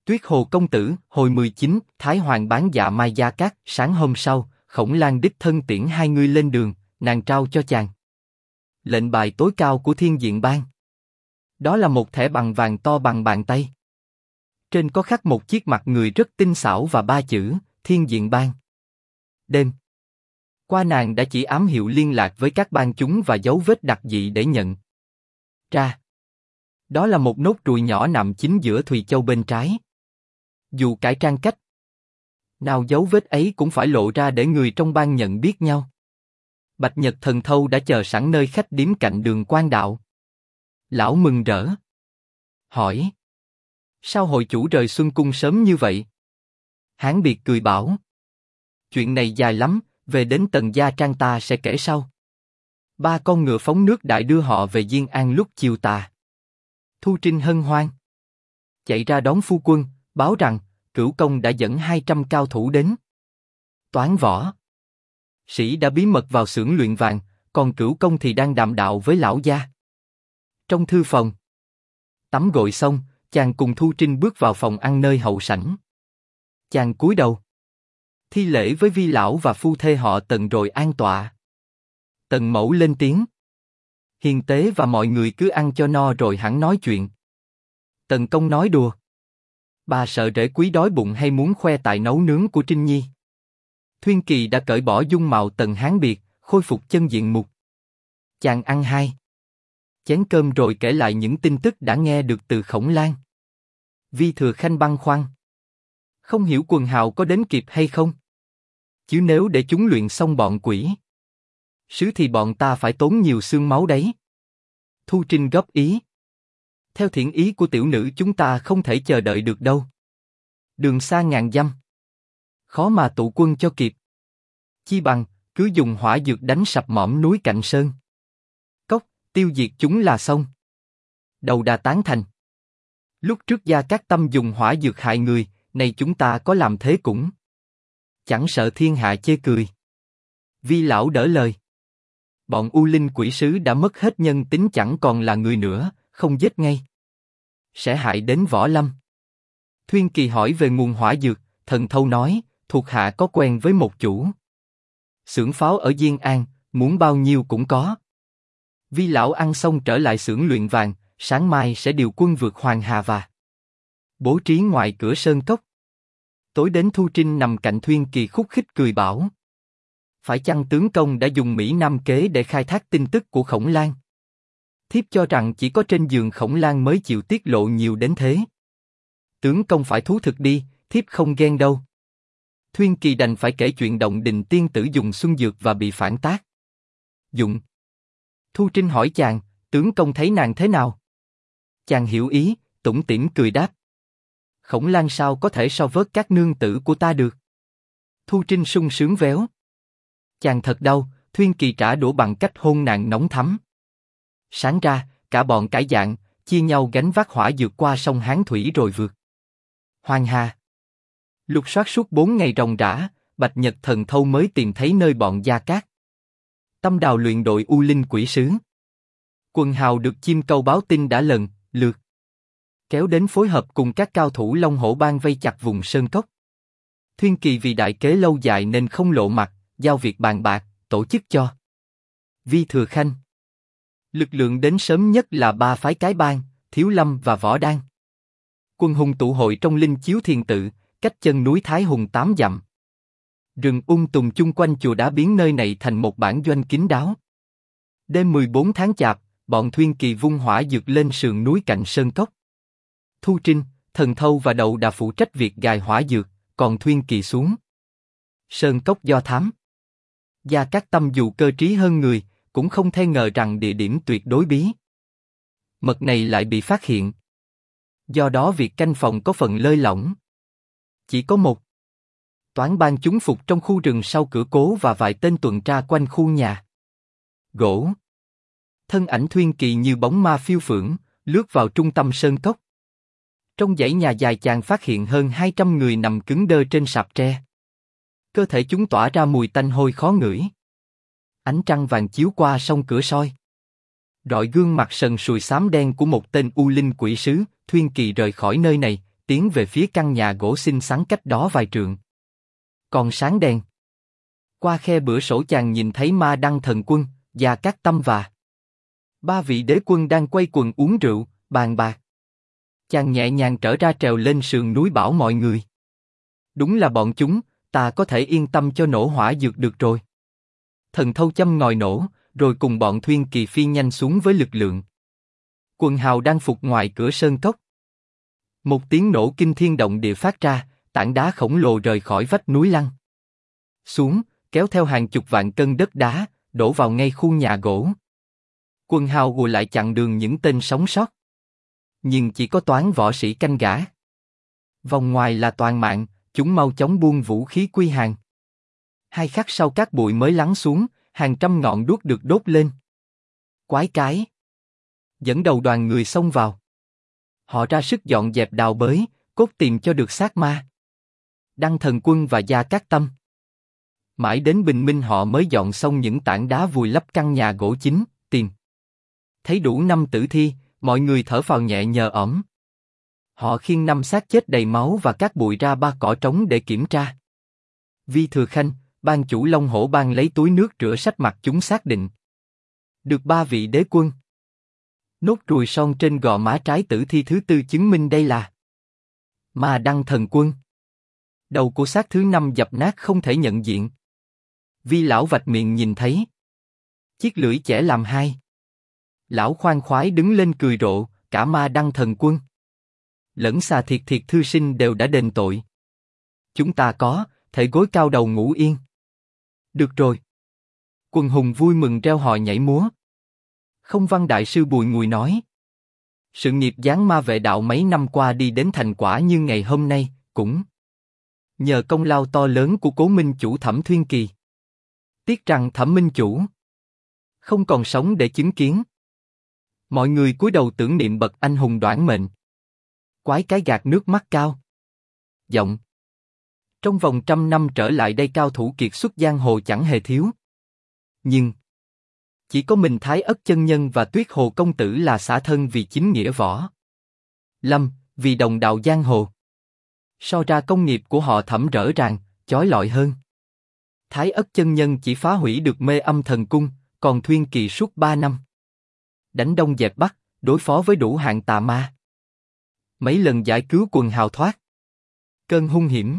Tuyết Hồ công tử, hồi 19, Thái Hoàng bán dạ Mai Gia Cát. Sáng hôm sau, Khổng Lang đích thân tiễn hai người lên đường, nàng trao cho chàng lệnh bài tối cao của Thiên Diện Bang. Đó là một thẻ bằng vàng to bằng bàn tay. Trên có khắc một chiếc mặt người rất tinh xảo và ba chữ Thiên Diện Bang. Đêm qua nàng đã chỉ ám hiệu liên lạc với các bang chúng và dấu vết đặc dị để nhận ra. Đó là một nốt ruồi nhỏ nằm chính giữa Thùy Châu bên trái. Dù cải trang cách nào dấu vết ấy cũng phải lộ ra để người trong bang nhận biết nhau. Bạch Nhật Thần Thâu đã chờ sẵn nơi khách điếm cạnh đường Quan Đạo. Lão mừng rỡ hỏi: sao hội chủ rời Xuân Cung sớm như vậy? Hán Biệt cười bảo: chuyện này dài lắm, về đến Tần Gia Trang ta sẽ kể sau. 3 con ngựa phóng nước đại đưa họ về Diên An lúc chiều tà. Thu Trinh hân hoan chạy ra đón phu quân, báo rằng Cửu Công đã dẫn 200 cao thủ đến. Toán võ sĩ đã bí mật vào xưởng luyện vàng, còn Cửu Công thì đang đàm đạo với lão gia. Trong thư phòng, tắm gội xong, chàng cùng Thu Trinh bước vào phòng ăn nơi hậu sảnh. Chàng cúi đầu thi lễ với vi lão và phu thê họ Tần rồi an tọa. Tần mẫu lên tiếng: hiền tế và mọi người cứ ăn cho no rồi hẳn nói chuyện. Tần công nói đùa: bà sợ rể quý đói bụng hay muốn khoe tài nấu nướng của Trinh Nhi? Thuyên Kỳ đã cởi bỏ dung mạo Tần Hán Biệt, khôi phục chân diện mục. Chàng ăn 2 chén cơm rồi kể lại những tin tức đã nghe được từ Khổng Lang. Vi Thừa Khanh băn khoăn: không hiểu quần hào có đến kịp hay không? Chứ nếu để chúng luyện xong bọn quỷ sứ thì bọn ta phải tốn nhiều xương máu đấy. Thu Trinh góp ý: theo thiện ý của tiểu nữ chúng ta không thể chờ đợi được đâu. Đường xa ngàn dặm, khó mà tụ quân cho kịp. Chi bằng cứ dùng hỏa dược đánh sập mỏm núi cạnh sơn cốc, tiêu diệt chúng là xong. Đầu đà tán thành. Lúc trước Gia Cát Tâm dùng hỏa dược hại người, này chúng ta có làm thế cũng chẳng sợ thiên hạ chê cười. Vi lão đỡ lời: bọn U Linh quỷ sứ đã mất hết nhân tính, chẳng còn là người nữa, không giết ngay sẽ hại đến võ lâm. Thuyên Kỳ hỏi về nguồn hỏa dược, Thần Thâu nói: thuộc hạ có quen với một chủ xưởng pháo ở Diên An, muốn bao nhiêu cũng có. Vi lão ăn xong trở lại xưởng luyện vàng, sáng mai sẽ điều quân vượt Hoàng Hà và bố trí ngoài cửa sơn cốc. Tối đến Thu Trinh nằm cạnh Thuyên Kỳ khúc khích cười bảo: phải chăng tướng công đã dùng Mỹ Nam kế để khai thác tin tức của Khổng Lang? Thiếp cho rằng chỉ có trên giường Khổng Lang mới chịu tiết lộ nhiều đến thế. Tướng công phải thú thực đi, thiếp không ghen đâu. Thuyên Kỳ đành phải kể chuyện Động Đình tiên tử dùng xuân dược và bị phản tác dụng. Thu Trinh hỏi chàng: tướng công thấy nàng thế nào? Chàng hiểu ý, tủm tỉm cười đáp: Khổng Lang sao có thể so vớt các nương tử của ta được? Thu Trinh sung sướng véo chàng thật đau. Thuyên Kỳ trả đũa bằng cách hôn nàng nóng thắm. Sáng ra, cả bọn cải dạng, chia nhau gánh vác hỏa dược qua sông Hán Thủy rồi vượt Hoàng Hà. Lục soát suốt 4 ngày ròng rã, Bạch Nhật Thần Thâu mới tìm thấy nơi bọn Gia Cát Tâm đào luyện đội U Linh quỷ sứ. Quần hào được chim câu báo tin đã lần lượt kéo đến phối hợp cùng các cao thủ Long Hổ Bang vây chặt vùng sơn cốc. Thuyên Kỳ vì đại kế lâu dài nên không lộ mặt, giao việc bàn bạc, tổ chức cho Vi Thừa Khanh. Lực lượng đến sớm nhất là 3 phái cái bang, Thiếu Lâm và Võ Đan. Quân hùng tụ hội trong Linh Chiếu Thiền Tự, cách chân núi Thái Hùng 8 dặm. Rừng tùng chung quanh chùa đá biến nơi này thành một bản doanh kín đáo. Đêm 14 tháng Chạp, bọn Thuyên Kỳ vung hỏa dược lên sườn núi cạnh sơn cốc. Thu Trinh, Thần Thâu và Đậu Đà phụ trách việc gài hỏa dược, còn Thuyên Kỳ xuống sơn cốc do thám. Gia Cát Tâm dù cơ trí hơn người, cũng không thể ngờ rằng địa điểm tuyệt đối bí mật này lại bị phát hiện. Do đó việc canh phòng có phần lơi lỏng. Chỉ có một toán ban chúng phục trong khu rừng sau cửa cố và vài tên tuần tra quanh khu nhà gỗ. Thân ảnh Thuyên Kỳ như bóng ma phiêu phưởng, lướt vào trung tâm sơn cốc. Trong dãy nhà dài chàng phát hiện hơn 200 người nằm cứng đơ trên sạp tre. Cơ thể chúng tỏa ra mùi tanh hôi khó ngửi. Ánh trăng vàng chiếu qua song cửa soi, rọi gương mặt sần sùi xám đen của một tên U Linh quỷ sứ. Thuyên Kỳ rời khỏi nơi này, tiến về phía căn nhà gỗ xinh xắn cách đó vài trượng. Còn sáng đèn. Qua khe cửa sổ chàng nhìn thấy Ma Đăng Thần Quân, Gia Cát Tâm và ba vị đế quân đang quay quần uống rượu, bàn bạc. Chàng nhẹ nhàng trở ra trèo lên sườn núi bảo mọi người. Đúng là bọn chúng, ta có thể yên tâm cho nổ hỏa dược được rồi. Thần Thâu châm ngòi nổ, rồi cùng bọn Thuyên Kỳ phi nhanh xuống với lực lượng. Quần hào đang phục ngoài cửa sơn cốc. Một tiếng nổ kinh thiên động địa phát ra, tảng đá khổng lồ rời khỏi vách núi lăn xuống, kéo theo hàng chục vạn cân đất đá, đổ vào ngay khuôn nhà gỗ. Quần hào ùa lại chặn đường những tên sống sót. Nhưng chỉ có toán võ sĩ canh gã. Vòng ngoài là toàn mạng, chúng mau chóng buông vũ khí quy hàng. 2 khắc sau cát bụi mới lắng xuống, hàng trăm ngọn đuốc được đốt lên. Quái cái dẫn đầu đoàn người xông vào. Họ ra sức dọn dẹp đào bới, cốt tìm cho được xác Ma Đăng Thần Quân và Gia Cát Tâm. Mãi đến bình minh họ mới dọn xong những tảng đá vùi lấp căn nhà gỗ chính, tìm thấy đủ 5 tử thi, mọi người thở phào nhẹ nhõm. Họ khiêng 5 xác chết đầy máu và cát bụi ra ba cỏ trống để kiểm tra. Vi Thừa Khanh, ban chủ Long Hổ Bang lấy túi nước rửa sạch mặt chúng xác định. Được 3 vị đế quân. Nốt ruồi son trên gò má trái tử thi thứ 4 chứng minh đây là Ma Đăng Thần Quân. Đầu của xác thứ 5 dập nát không thể nhận diện. Vi lão vạch miệng nhìn thấy. Chiếc lưỡi chẻ làm hai. Lão khoan khoái đứng lên cười rộ, cả Ma Đăng Thần Quân lẫn Xà Thiệt Thiệt thư sinh đều đã đền tội. Chúng ta có thể gối cao đầu ngủ yên. Được rồi. Quần hùng vui mừng reo hò nhảy múa. Không Văn đại sư bùi ngùi nói. Sự nghiệp giáng ma vệ đạo mấy năm qua đi đến thành quả như ngày hôm nay, cũng nhờ công lao to lớn của Cố Minh Chủ Thẩm Thuyên Kỳ. Tiếc rằng Thẩm Minh Chủ không còn sống để chứng kiến. Mọi người cúi đầu tưởng niệm bậc anh hùng đoản mệnh. Quái cái gạt nước mắt cao giọng. Trong vòng 100 năm trở lại đây cao thủ kiệt xuất giang hồ chẳng hề thiếu. Nhưng chỉ có mình Thái Ất chân nhân và Tuyết Hồ công tử là xả thân vì chính nghĩa võ lâm, vì đồng đạo giang hồ. So ra công nghiệp của họ Thẩm rỡ ràng, chói lọi hơn. Thái Ất chân nhân chỉ phá hủy được Mê Âm Thần Cung, còn Thuyên Kỳ suốt 3 năm đánh đông dẹp bắc, đối phó với đủ hạng tà ma. Mấy lần giải cứu quần hào thoát cơn hung hiểm.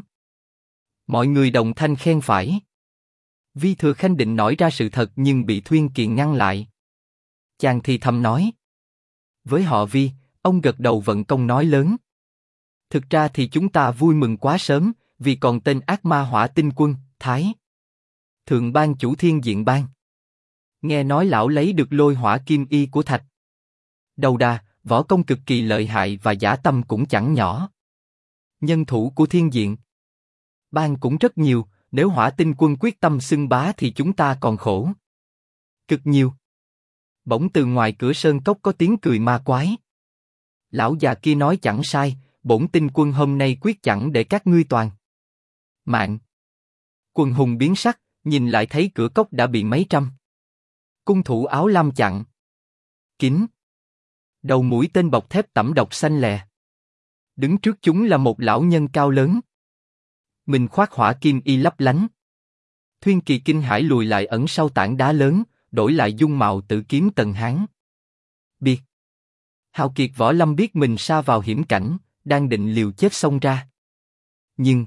Mọi người đồng thanh khen phải. Vi Thừa Khanh định nói ra sự thật nhưng bị Thuyên Kỳ ngăn lại. Chàng thì thầm nói. Với họ Vi, ông gật đầu vận công nói lớn. Thực ra thì chúng ta vui mừng quá sớm, vì còn tên ác ma Hỏa Tinh Quân, Thái Thượng Ban chủ Thiên Diện Bang. Nghe nói lão lấy được Lôi Hỏa Kim Y của Thạch Đầu Đà, võ công cực kỳ lợi hại và dã tâm cũng chẳng nhỏ. Nhân thủ của Thiên Diện Bang cũng rất nhiều, nếu Hỏa Tinh Quân quyết tâm xưng bá thì chúng ta còn khổ cực nhiều. Bỗng từ ngoài cửa sơn cốc có tiếng cười ma quái. Lão già kia nói chẳng sai, bổn Tinh Quân hôm nay quyết chẳng để các ngươi toàn mạng. Quần hùng biến sắc, nhìn lại thấy cửa cốc đã bị mấy trăm cung thủ áo lam chặn kín. Đầu mũi tên bọc thép tẩm độc xanh lè. Đứng trước chúng là một lão nhân cao lớn. Mình khoác hỏa kim y lấp lánh. Thuyên Kỳ kinh hãi lùi lại ẩn sau tảng đá lớn, đổi lại dung mạo Tử Kiếm Tần Hán. Biệt hào kiệt võ lâm biết mình sa vào hiểm cảnh, đang định liều chết xông ra. Nhưng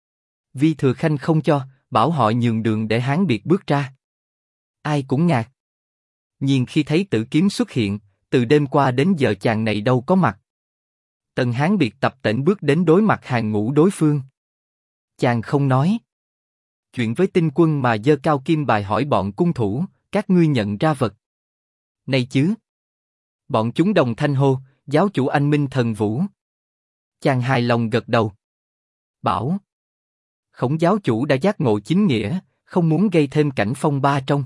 Vi Thừa Khanh không cho, bảo họ nhường đường để Hán Biệt bước ra. Ai cũng ngạc nhiên khi thấy Tử Kiếm xuất hiện, từ đêm qua đến giờ chàng này đâu có mặt. Tần Hán Biệt tập tễnh bước đến đối mặt hàng ngũ đối phương. Chàng không nói chuyện với Tinh Quân mà giơ cao kim bài hỏi bọn cung thủ, các ngươi nhận ra vật này chứ? Bọn chúng đồng thanh hô, giáo chủ anh minh thần vũ. Chàng hài lòng gật đầu. Bảo Khổng giáo chủ đã giác ngộ chính nghĩa, không muốn gây thêm cảnh phong ba trong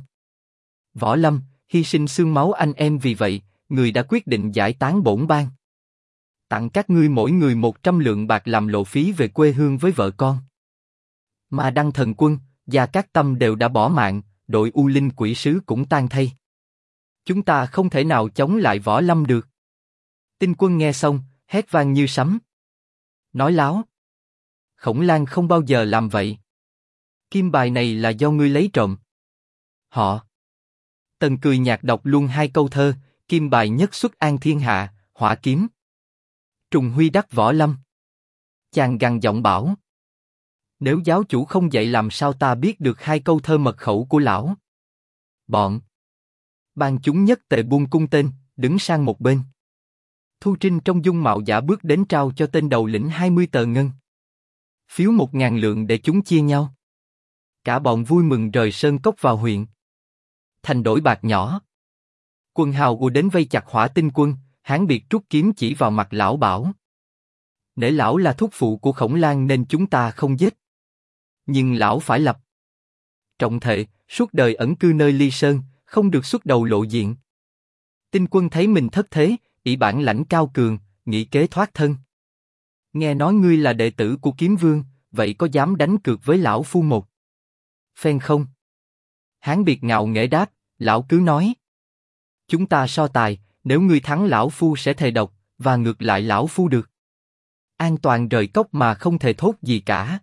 võ lâm, hy sinh xương máu anh em, vì vậy người đã quyết định giải tán bổn bang. Tặng các ngươi mỗi người 100 lượng bạc làm lộ phí về quê hương với vợ con. Ma Đăng Thần Quân, Gia Cát Tâm đều đã bỏ mạng, đội U Linh Quỷ Sứ cũng tan thay. Chúng ta không thể nào chống lại võ lâm được. Tinh Quân nghe xong, hét vang như sấm. Nói láo. Khổng Lang không bao giờ làm vậy. Kim bài này là do ngươi lấy trộm. Họ. Tần cười nhạt đọc luôn hai câu thơ, kim bài nhất xuất an thiên hạ, hỏa kiếm. Trùng huy đắc võ lâm. Chàng gằn giọng bảo. Nếu giáo chủ không dạy làm sao ta biết được hai câu thơ mật khẩu của lão. Bọn. Ban chúng nhất tề buông cung tên, đứng sang một bên. Thu Trinh trong dung mạo giả bước đến trao cho tên đầu lĩnh 20 tờ ngân. Phiếu 1.000 lượng để chúng chia nhau. Cả bọn vui mừng rời sơn cốc vào huyện. Thành đổi bạc nhỏ. Quân hào ùa đến vây chặt Hỏa Tinh quân, Hán Biệt trút kiếm chỉ vào mặt lão bảo. Nể lão là thúc phụ của Khổng Lang nên chúng ta không giết. Nhưng lão phải lập trọng thệ, suốt đời ẩn cư nơi ly sơn, không được xuất đầu lộ diện. Tinh quân thấy mình thất thế, ỷ bản lãnh cao cường, nghĩ kế thoát thân. Nghe nói ngươi là đệ tử của Kiếm Vương, vậy có dám đánh cược với lão phu một phen không? Hán Biệt ngạo nghễ đáp, lão cứ nói. Chúng ta so tài, nếu ngươi thắng lão phu sẽ thề độc, và ngược lại lão phu được an toàn rời cốc mà không thề thốt gì cả.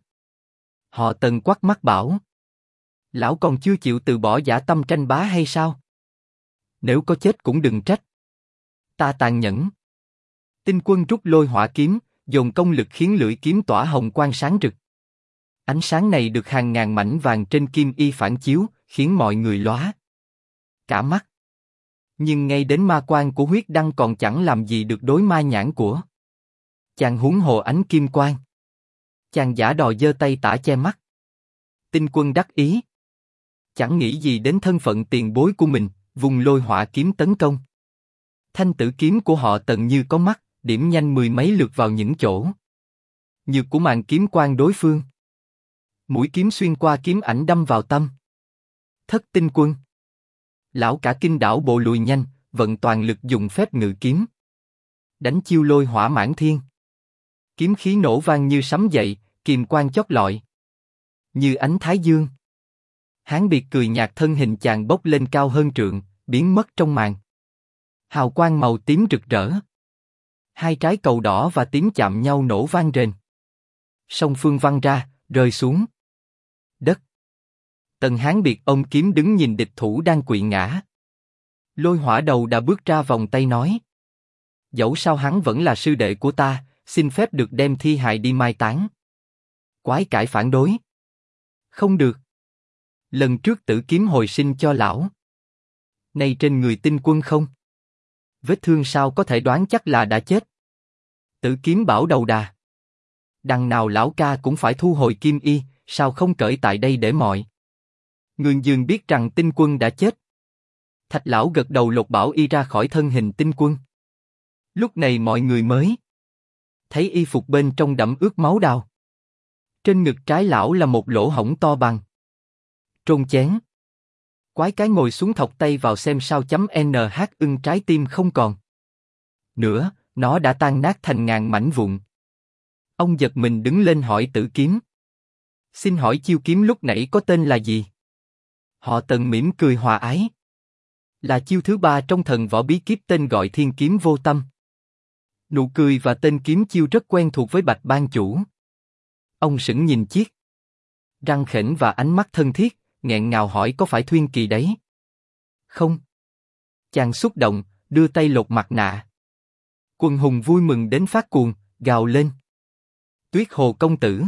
Họ Tần quắc mắt bảo. Lão còn chưa chịu từ bỏ dã tâm tranh bá hay sao? Nếu có chết cũng đừng trách. Ta tàn nhẫn. Tinh quân rút lôi hỏa kiếm, dồn công lực khiến lưỡi kiếm tỏa hồng quang sáng rực. Ánh sáng này được hàng ngàn mảnh vàng trên kim y phản chiếu, khiến mọi người lóa cả mắt. Nhưng ngay đến ma quang của huyết đăng còn chẳng làm gì được đối ma nhãn của chàng, huống hồ ánh kim quang. Chàng giả đò giơ tay tả che mắt. Tinh quân đắc ý. Chẳng nghĩ gì đến thân phận tiền bối của mình, vùng lôi hỏa kiếm tấn công. Thanh tử kiếm của họ Tần như có mắt, điểm nhanh mười mấy lượt vào những chỗ nhược của màn kiếm quang đối phương. Mũi kiếm xuyên qua kiếm ảnh đâm vào tâm Thất Tinh quân. Lão cả kinh đảo bộ lùi nhanh, vận toàn lực dùng phép ngự kiếm. Đánh chiêu lôi hỏa mãn thiên. Kiếm khí nổ vang như sấm dậy, kiềm quang chót lọi. Như ánh thái dương. Hán Biệt cười nhạt, thân hình chàng bốc lên cao hơn trượng, biến mất trong màn. Hào quang màu tím rực rỡ. Hai trái cầu đỏ và tím chạm nhau nổ vang rền. Song phương văng ra, rơi xuống đất. Tần Hán Biệt ôm kiếm đứng nhìn địch thủ đang quỵ ngã. Lôi hỏa đầu đã bước ra vòng tay nói. Dẫu sao hắn vẫn là sư đệ của ta, xin phép được đem thi hài đi mai táng. Quái cải phản đối. Không được. Lần trước tử kiếm hồi sinh cho lão. Nay trên người Tinh quân không vết thương, sao có thể đoán chắc là đã chết. Tử kiếm bảo đầu đà. Đằng nào lão ca cũng phải thu hồi kim y, sao không cởi tại đây để mọi người dường biết rằng Tinh quân đã chết. Thạch lão gật đầu lột bảo y ra khỏi thân hình Tinh quân. Lúc này mọi người mới thấy y phục bên trong đẫm ướt máu đào. Trên ngực trái lão là một lỗ hổng to bằng trôn chén. Quái cái ngồi xuống thọc tay vào xem sao chấm NH, ưng trái tim không còn nữa, nó đã tan nát thành ngàn mảnh vụn. Ông giật mình đứng lên hỏi Tử kiếm. Xin hỏi chiêu kiếm lúc nãy có tên là gì? Họ Tần mỉm cười hòa ái. Là chiêu thứ 3 trong thần võ bí kíp tên gọi Thiên kiếm vô tâm. Nụ cười và tên kiếm chiêu rất quen thuộc với Bạch ban chủ. Ông sững nhìn chiếc răng khểnh và ánh mắt thân thiết, nghẹn ngào hỏi có phải Thuyên Kỳ đấy? Không. Chàng xúc động, đưa tay lột mặt nạ. Quần hùng vui mừng đến phát cuồng, gào lên. Tuyết Hồ công tử.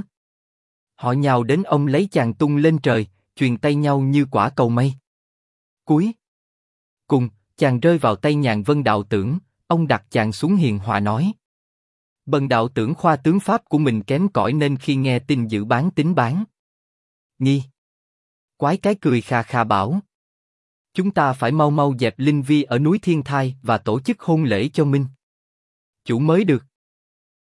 Họ nhào đến ông lấy chàng tung lên trời, truyền tay nhau như quả cầu mây. Cuối cùng, chàng rơi vào tay Nhàn Vân đạo tưởng, ông đặt chàng xuống hiền hòa nói. Bần đạo tưởng khoa tướng pháp của mình kém cỏi nên khi nghe tin dự bán tính bán nghi. Quái cái cười khà khà bảo. Chúng ta phải mau mau dẹp linh vi ở núi Thiên Thai và tổ chức hôn lễ cho Minh chủ mới được.